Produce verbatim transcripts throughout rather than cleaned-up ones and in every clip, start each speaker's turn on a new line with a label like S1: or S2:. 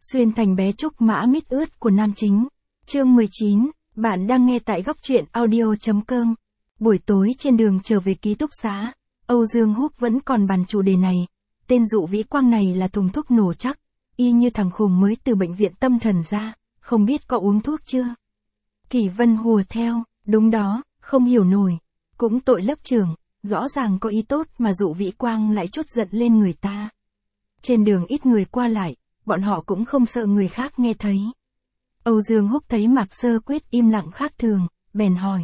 S1: Xuyên thành bé trúc mã mít ướt của nam chính. Chương mười chín, bạn đang nghe tại góc truyện audio.com. Buổi tối trên đường trở về ký túc xá, Âu Dương Húc vẫn còn bàn chủ đề này. Tên Dụ Vĩ Quang này là thùng thuốc nổ chắc, y như thằng khùng mới từ bệnh viện tâm thần ra, không biết có uống thuốc chưa. Kỷ Vân hùa theo, đúng đó, không hiểu nổi. Cũng tội lớp trưởng, rõ ràng có ý tốt mà Dụ Vĩ Quang lại trút giận lên người ta. Trên đường ít người qua lại, bọn họ cũng không sợ người khác nghe thấy. Âu Dương Húc thấy Mạc Sơ Quyết im lặng khác thường, bèn hỏi.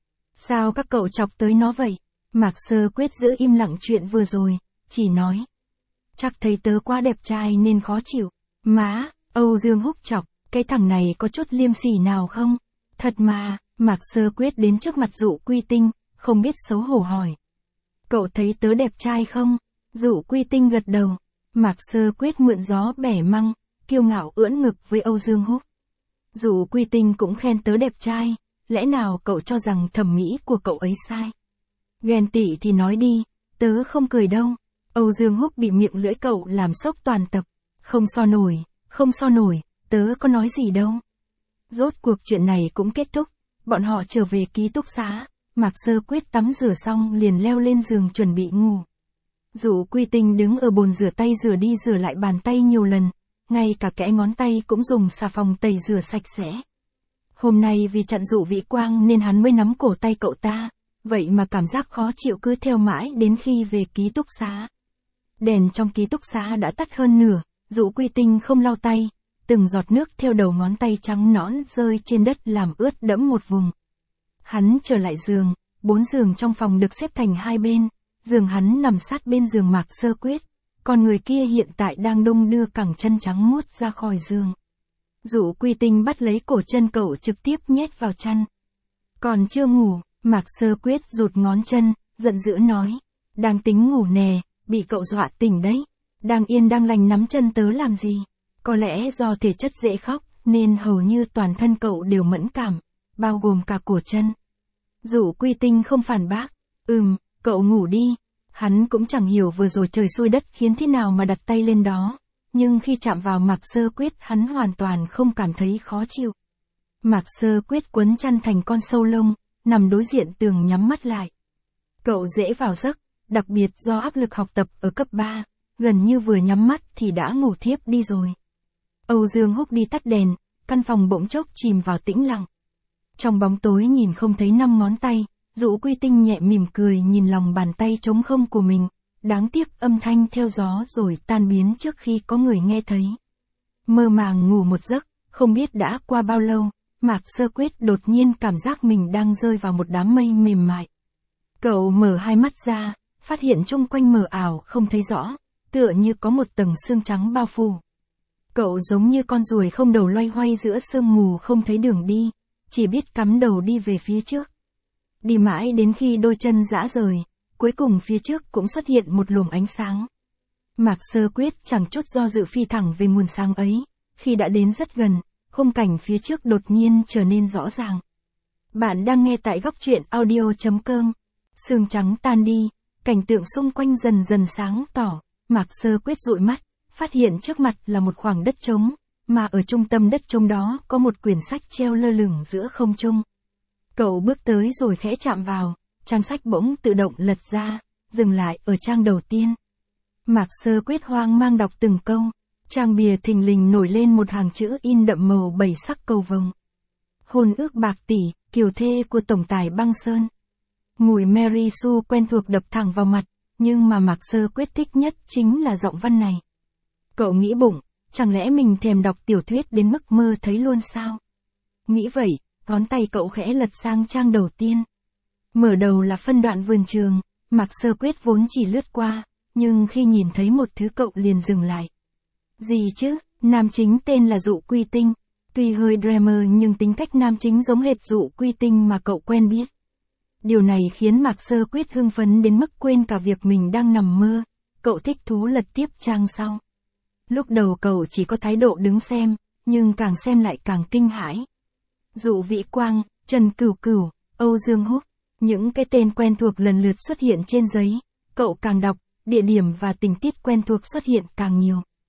S1: Sao các cậu chọc tới nó vậy? Mạc Sơ Quyết giữ im lặng chuyện vừa rồi, chỉ nói. Chắc thấy tớ quá đẹp trai nên khó chịu. Má, Âu Dương Húc chọc, cái thằng này có chút liêm sỉ nào không? Thật mà, Mạc Sơ Quyết đến trước mặt Dụ Quy Tinh, không biết xấu hổ hỏi. Cậu thấy tớ đẹp trai không? Dụ Quy Tinh gật đầu. Mạc Sơ Quyết mượn gió bẻ măng, kiêu ngạo ưỡn ngực với Âu Dương Húc. Dụ Quy Tinh cũng khen tớ đẹp trai, lẽ nào cậu cho rằng thẩm mỹ của cậu ấy sai? Ghen tị thì nói đi, tớ không cười đâu. Âu Dương Húc bị miệng lưỡi cậu làm sốc toàn tập. Không so nổi, không so nổi, tớ có nói gì đâu. Rốt cuộc chuyện này cũng kết thúc, bọn họ trở về ký túc xá, Mạc Sơ Quyết tắm rửa xong liền leo lên giường chuẩn bị ngủ. Dụ Quy Tinh đứng ở bồn rửa tay rửa đi rửa lại bàn tay nhiều lần, ngay cả kẽ ngón tay cũng dùng xà phòng tẩy rửa sạch sẽ. Hôm nay vì chặn Dụ Vĩ Quang nên hắn mới nắm cổ tay cậu ta, vậy mà cảm giác khó chịu cứ theo mãi đến khi về ký túc xá. Đèn trong ký túc xá đã tắt hơn nửa, Dụ Quy Tinh không lau tay, từng giọt nước theo đầu ngón tay trắng nõn rơi trên đất làm ướt đẫm một vùng. Hắn trở lại giường, bốn giường trong phòng được xếp thành hai bên, giường hắn nằm sát bên giường Mạc Sơ Quyết, còn người kia hiện tại đang đung đưa cẳng chân trắng muốt ra khỏi giường. Dụ Quy Tinh bắt lấy cổ chân cậu trực tiếp nhét vào chăn. Còn chưa ngủ, Mạc Sơ Quyết rụt ngón chân, giận dữ nói, đang tính ngủ nè, bị cậu dọa tỉnh đấy, đang yên đang lành nắm chân tớ làm gì? Có lẽ do thể chất dễ khóc, nên hầu như toàn thân cậu đều mẫn cảm, bao gồm cả cổ chân. Dụ Quy Tinh không phản bác, ừm, cậu ngủ đi. Hắn cũng chẳng hiểu vừa rồi trời xui đất khiến thế nào mà đặt tay lên đó, nhưng khi chạm vào Mạc Sơ Quyết hắn hoàn toàn không cảm thấy khó chịu. Mạc Sơ Quyết quấn chăn thành con sâu lông, nằm đối diện tường nhắm mắt lại. Cậu dễ vào giấc, đặc biệt do áp lực học tập ở cấp ba, gần như vừa nhắm mắt thì đã ngủ thiếp đi rồi. Âu Dương Húc đi tắt đèn, căn phòng bỗng chốc chìm vào tĩnh lặng. Trong bóng tối nhìn không thấy năm ngón tay, Dụ Quy Tinh nhẹ mỉm cười nhìn lòng bàn tay trống không của mình, đáng tiếc âm thanh theo gió rồi tan biến trước khi có người nghe thấy. Mơ màng ngủ một giấc, không biết đã qua bao lâu, Mạc Sơ Quyết đột nhiên cảm giác mình đang rơi vào một đám mây mềm mại. Cậu mở hai mắt ra, phát hiện chung quanh mờ ảo không thấy rõ, tựa như có một tầng sương trắng bao phủ. Cậu giống như con ruồi không đầu loay hoay giữa sương mù không thấy đường đi, chỉ biết cắm đầu đi về phía trước. Đi mãi đến khi đôi chân rã rời, cuối cùng phía trước cũng xuất hiện một luồng ánh sáng. Mạc Sơ Quyết chẳng chút do dự phi thẳng về nguồn sáng ấy, khi đã đến rất gần, khung cảnh phía trước đột nhiên trở nên rõ ràng. Bạn đang nghe tại góc truyện audio.com. Sương trắng tan đi, cảnh tượng xung quanh dần dần sáng tỏ, Mạc Sơ Quyết dụi mắt, phát hiện trước mặt là một khoảng đất trống, mà ở trung tâm đất trống đó có một quyển sách treo lơ lửng giữa không trung. Cậu bước tới rồi khẽ chạm vào, trang sách bỗng tự động lật ra, dừng lại ở trang đầu tiên. Mạc Sơ Quyết hoang mang đọc từng câu, trang bìa thình lình nổi lên một hàng chữ in đậm màu bảy sắc cầu vồng. Hôn ước bạc tỷ, kiều thê của tổng tài Băng Sơn. Mùi Mary Sue quen thuộc đập thẳng vào mặt, nhưng mà Mạc Sơ Quyết thích nhất chính là giọng văn này. Cậu nghĩ bụng, chẳng lẽ mình thèm đọc tiểu thuyết đến mức mơ thấy luôn sao? Nghĩ vậy, ngón tay cậu khẽ lật sang trang đầu tiên. Mở đầu là phân đoạn vườn trường, Mạc Sơ Quyết vốn chỉ lướt qua, nhưng khi nhìn thấy một thứ cậu liền dừng lại. Gì chứ, nam chính tên là Dụ Quy Tinh, tuy hơi dreamer nhưng tính cách nam chính giống hệt Dụ Quy Tinh mà cậu quen biết. Điều này khiến Mạc Sơ Quyết hưng phấn đến mức quên cả việc mình đang nằm mơ, cậu thích thú lật tiếp trang sau. Lúc đầu cậu chỉ có thái độ đứng xem, nhưng càng xem lại càng kinh hãi. Dụ Vĩ Quang, Trần Cửu Cửu, Âu Dương Húc, những cái tên quen thuộc lần lượt xuất hiện trên giấy, cậu càng đọc, địa điểm và tình tiết quen thuộc xuất hiện càng nhiều.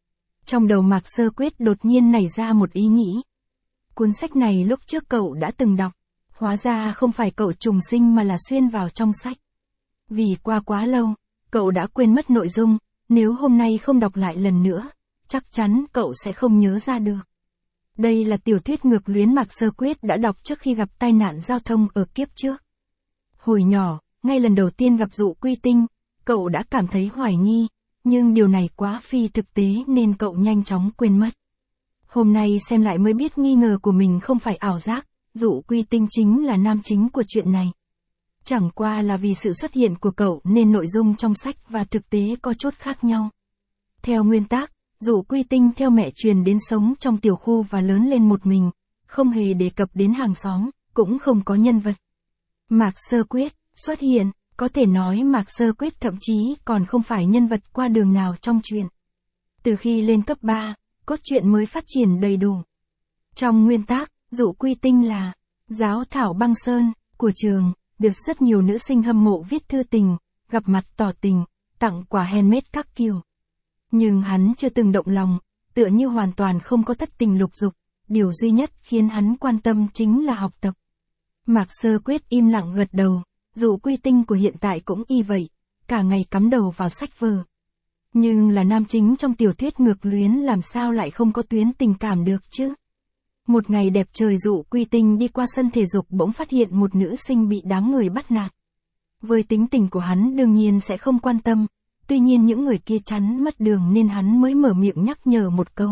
S1: Trong đầu Mạc Sơ Quyết đột nhiên nảy ra một ý nghĩ. Cuốn sách này lúc trước cậu đã từng đọc, hóa ra không phải cậu trùng sinh mà là xuyên vào trong sách. Vì qua quá lâu, cậu đã quên mất nội dung, nếu hôm nay không đọc lại lần nữa, chắc chắn cậu sẽ không nhớ ra được. Đây là tiểu thuyết ngược luyến Mạc Sơ Quyết đã đọc trước khi gặp tai nạn giao thông ở kiếp trước. Hồi nhỏ, ngay lần đầu tiên gặp Dụ Quy Tinh, cậu đã cảm thấy hoài nghi, nhưng điều này quá phi thực tế nên cậu nhanh chóng quên mất. Hôm nay xem lại mới biết nghi ngờ của mình không phải ảo giác, Dụ Quy Tinh chính là nam chính của chuyện này. Chẳng qua là vì sự xuất hiện của cậu nên nội dung trong sách và thực tế có chút khác nhau. Theo nguyên tác, Dụ Quy Tinh theo mẹ truyền đến sống trong tiểu khu và lớn lên một mình, không hề đề cập đến hàng xóm, cũng không có nhân vật. Mạc Sơ Quyết xuất hiện, có thể nói Mạc Sơ Quyết thậm chí còn không phải nhân vật qua đường nào trong truyện. Từ khi lên cấp ba, cốt truyện mới phát triển đầy đủ. Trong nguyên tác, Dụ Quy Tinh là giáo thảo băng sơn của trường, được rất nhiều nữ sinh hâm mộ viết thư tình, gặp mặt tỏ tình, tặng quà handmade các kiểu. Nhưng hắn chưa từng động lòng, tựa như hoàn toàn không có thất tình lục dục, điều duy nhất khiến hắn quan tâm chính là học tập. Mạc Sơ Quyết im lặng gật đầu, Dụ Quy Tinh của hiện tại cũng y vậy, cả ngày cắm đầu vào sách vở. Nhưng là nam chính trong tiểu thuyết ngược luyến làm sao lại không có tuyến tình cảm được chứ? Một ngày đẹp trời Dụ Quy Tinh đi qua sân thể dục bỗng phát hiện một nữ sinh bị đám người bắt nạt. Với tính tình của hắn đương nhiên sẽ không quan tâm, tuy nhiên những người kia chắn mất đường nên hắn mới mở miệng nhắc nhở một câu.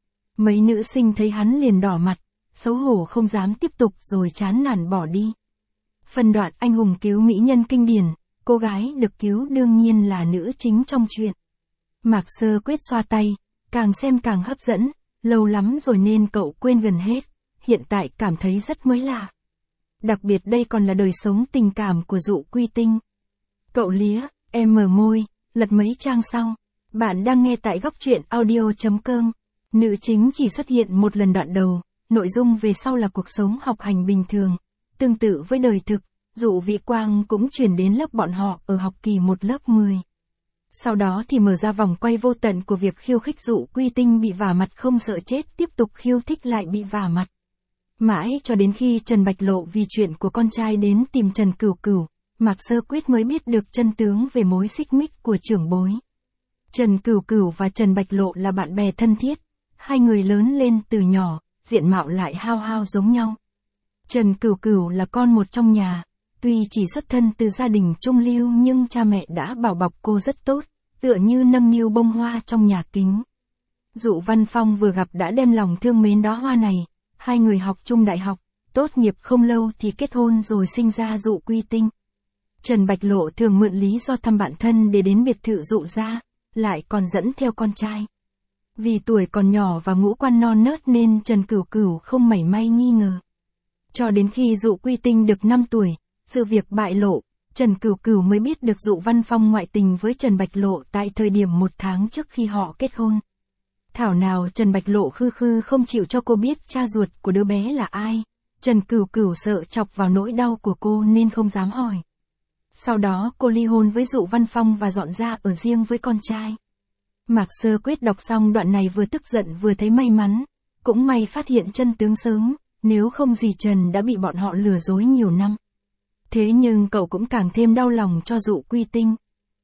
S1: Mấy nữ sinh thấy hắn liền đỏ mặt, xấu hổ không dám tiếp tục rồi chán nản bỏ đi. Phần đoạn anh hùng cứu mỹ nhân kinh điển, cô gái được cứu đương nhiên là nữ chính trong truyện. Mạc Sơ Quyết xoa tay, càng xem càng hấp dẫn, lâu lắm rồi nên cậu quên gần hết, hiện tại cảm thấy rất mới lạ. Đặc biệt đây còn là đời sống tình cảm của Dụ Quy Tinh. Cậu lía, em mở môi, lật mấy trang sau. Bạn đang nghe tại góc truyện audio chấm com. Nữ chính chỉ xuất hiện một lần đoạn đầu, nội dung về sau là cuộc sống học hành bình thường. Tương tự với đời thực, Dụ Vĩ Quang cũng chuyển đến lớp bọn họ ở học kỳ một lớp mười. Sau đó thì mở ra vòng quay vô tận của việc khiêu khích Dụ Quy Tinh bị vả mặt không sợ chết tiếp tục khiêu thích lại bị vả mặt. Mãi cho đến khi Trần Bạch Lộ vì chuyện của con trai đến tìm Trần Cửu Cửu, Mạc Sơ Quyết mới biết được chân tướng về mối xích mích của trưởng bối. Trần Cửu Cửu và Trần Bạch Lộ là bạn bè thân thiết, hai người lớn lên từ nhỏ, diện mạo lại hao hao giống nhau. Trần Cửu Cửu là con một trong nhà, tuy chỉ xuất thân từ gia đình trung lưu nhưng cha mẹ đã bảo bọc cô rất tốt, tựa như nâng niu bông hoa trong nhà kính. Dụ Văn Phong vừa gặp đã đem lòng thương mến đóa hoa này, hai người học chung đại học, tốt nghiệp không lâu thì kết hôn rồi sinh ra Dụ Quy Tinh. Trần Bạch Lộ thường mượn lý do thăm bạn thân để đến biệt thự Dụ gia, lại còn dẫn theo con trai. Vì tuổi còn nhỏ và ngũ quan non nớt nên Trần Cửu Cửu không mảy may nghi ngờ. Cho đến khi Dụ Quy Tinh được năm tuổi, sự việc bại lộ, Trần Cửu Cửu mới biết được Dụ Văn Phong ngoại tình với Trần Bạch Lộ tại thời điểm một tháng trước khi họ kết hôn. Thảo nào Trần Bạch Lộ khư khư không chịu cho cô biết cha ruột của đứa bé là ai. Trần Cửu Cửu sợ chọc vào nỗi đau của cô nên không dám hỏi. Sau đó cô ly hôn với Dụ Văn Phong và dọn ra ở riêng với con trai. Mạc Sơ Quyết đọc xong đoạn này vừa tức giận vừa thấy may mắn, cũng may phát hiện chân tướng sớm, nếu không dì Trần đã bị bọn họ lừa dối nhiều năm. Thế nhưng cậu cũng càng thêm đau lòng cho Dụ Quy Tinh.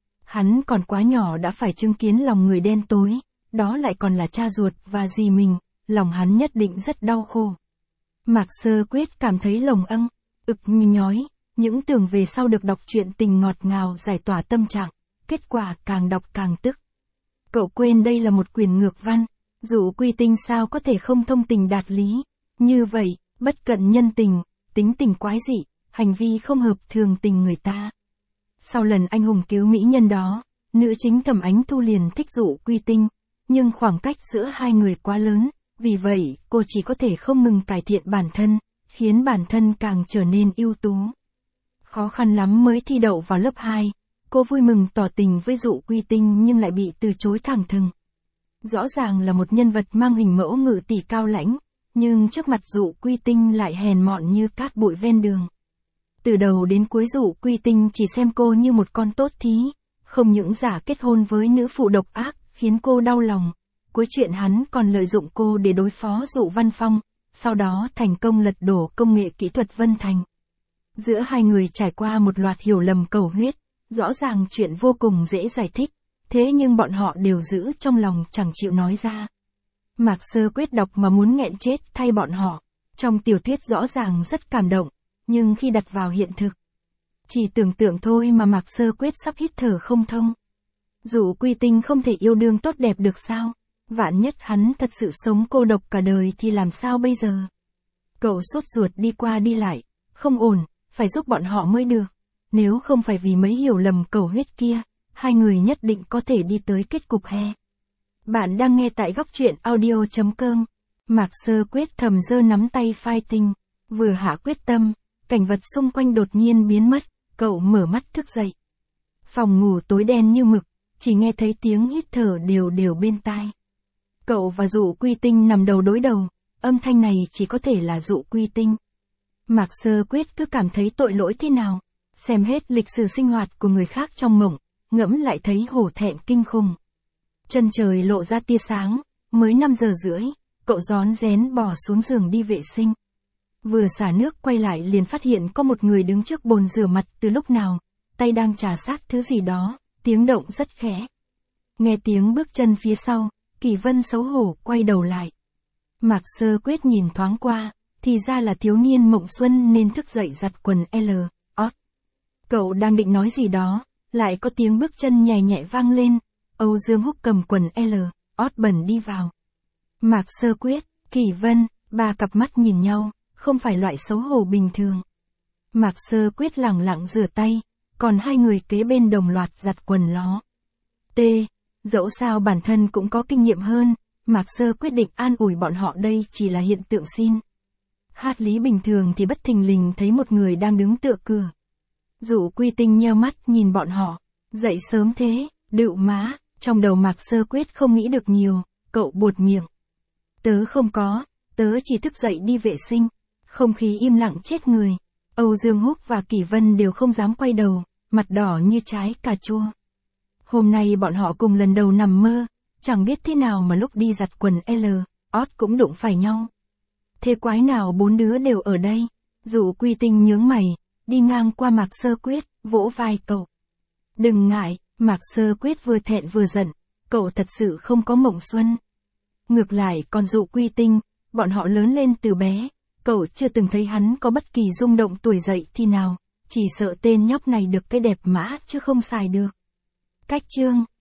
S1: Hắn còn quá nhỏ đã phải chứng kiến lòng người đen tối, đó lại còn là cha ruột và dì mình, lòng hắn nhất định rất đau khổ. Mạc Sơ Quyết cảm thấy lồng âng, ực nhói, những tưởng về sau được đọc truyện tình ngọt ngào giải tỏa tâm trạng, kết quả càng đọc càng tức. Cậu quên đây là một quyển ngược văn, Dụ Quy Tinh sao có thể không thông tình đạt lý, như vậy, bất cận nhân tình, tính tình quái dị, hành vi không hợp thường tình người ta. Sau lần anh hùng cứu mỹ nhân đó, nữ chính Thẩm Ánh Thu liền thích Dụ Quy Tinh, nhưng khoảng cách giữa hai người quá lớn, vì vậy cô chỉ có thể không ngừng cải thiện bản thân, khiến bản thân càng trở nên ưu tú. Khó khăn lắm mới thi đậu vào lớp hai, cô vui mừng tỏ tình với Dụ Quy Tinh nhưng lại bị từ chối thẳng thừng. Rõ ràng là một nhân vật mang hình mẫu ngự tỷ cao lãnh, nhưng trước mặt Dụ Quy Tinh lại hèn mọn như cát bụi ven đường. Từ đầu đến cuối Dụ Quy Tinh chỉ xem cô như một con tốt thí, không những giả kết hôn với nữ phụ độc ác, khiến cô đau lòng, cuối chuyện hắn còn lợi dụng cô để đối phó Dụ Văn Phong, sau đó thành công lật đổ công nghệ kỹ thuật Vân Thành. Giữa hai người trải qua một loạt hiểu lầm cầu huyết, rõ ràng chuyện vô cùng dễ giải thích, thế nhưng bọn họ đều giữ trong lòng chẳng chịu nói ra. Mạc Sơ Quyết đọc mà muốn nghẹn chết thay bọn họ, trong tiểu thuyết rõ ràng rất cảm động, nhưng khi đặt vào hiện thực, chỉ tưởng tượng thôi mà Mạc Sơ Quyết sắp hít thở không thông. Dụ Quy Tinh không thể yêu đương tốt đẹp được sao? Vạn nhất hắn thật sự sống cô độc cả đời thì làm sao bây giờ? Cậu sốt ruột đi qua đi lại, không ổn, phải giúp bọn họ mới được. Nếu không phải vì mấy hiểu lầm cầu huyết kia, hai người nhất định có thể đi tới kết cục he. Bạn đang nghe tại góc truyện audio chấm com. Mạc Sơ Quyết thầm giơ nắm tay phai tinh, vừa hạ quyết tâm, cảnh vật xung quanh đột nhiên biến mất, cậu mở mắt thức dậy. Phòng ngủ tối đen như mực, chỉ nghe thấy tiếng hít thở đều đều bên tai. Cậu và Dụ Quy Tinh nằm đầu đối đầu, âm thanh này chỉ có thể là Dụ Quy Tinh. Mạc Sơ Quyết cứ cảm thấy tội lỗi thế nào, xem hết lịch sử sinh hoạt của người khác trong mộng, ngẫm lại thấy hổ thẹn kinh khủng. Chân trời lộ ra tia sáng, mới năm giờ rưỡi, cậu rón rén bò xuống giường đi vệ sinh. Vừa xả nước quay lại liền phát hiện có một người đứng trước bồn rửa mặt từ lúc nào, tay đang trà sát thứ gì đó, tiếng động rất khẽ. Nghe tiếng bước chân phía sau, Kỳ Vân xấu hổ quay đầu lại. Mạc Sơ Quyết nhìn thoáng qua, thì ra là thiếu niên Mộng Xuân nên thức dậy giặt quần L, ót. Cậu đang định nói gì đó, lại có tiếng bước chân nhẹ nhẹ vang lên, Âu Dương Húc cầm quần L, ót bẩn đi vào. Mạc Sơ Quyết, Kỳ Vân, ba cặp mắt nhìn nhau, không phải loại xấu hổ bình thường. Mạc Sơ Quyết lẳng lặng rửa tay, còn hai người kế bên đồng loạt giặt quần ló. T. Dẫu sao bản thân cũng có kinh nghiệm hơn, Mạc Sơ quyết định an ủi bọn họ đây chỉ là hiện tượng xin. Hát lý bình thường thì bất thình lình thấy một người đang đứng tựa cửa. Dụ Quy Tinh nheo mắt nhìn bọn họ, dậy sớm thế, đựu má, trong đầu Mạc Sơ Quyết không nghĩ được nhiều, cậu buột miệng. Tớ không có, tớ chỉ thức dậy đi vệ sinh, không khí im lặng chết người. Âu Dương Húc và Kỳ Vân đều không dám quay đầu, mặt đỏ như trái cà chua. Hôm nay bọn họ cùng lần đầu nằm mơ, chẳng biết thế nào mà lúc đi giặt quần L, ót cũng đụng phải nhau. Thế quái nào bốn đứa đều ở đây? Dụ Quy Tinh nhướng mày, đi ngang qua Mạc Sơ Quyết, vỗ vai cậu. Đừng ngại, Mạc Sơ Quyết vừa thẹn vừa giận, cậu thật sự không có Mộng Xuân. Ngược lại còn Dụ Quy Tinh, bọn họ lớn lên từ bé, cậu chưa từng thấy hắn có bất kỳ rung động tuổi dậy thì nào, chỉ sợ tên nhóc này được cái đẹp mã chứ không xài được. Cách chương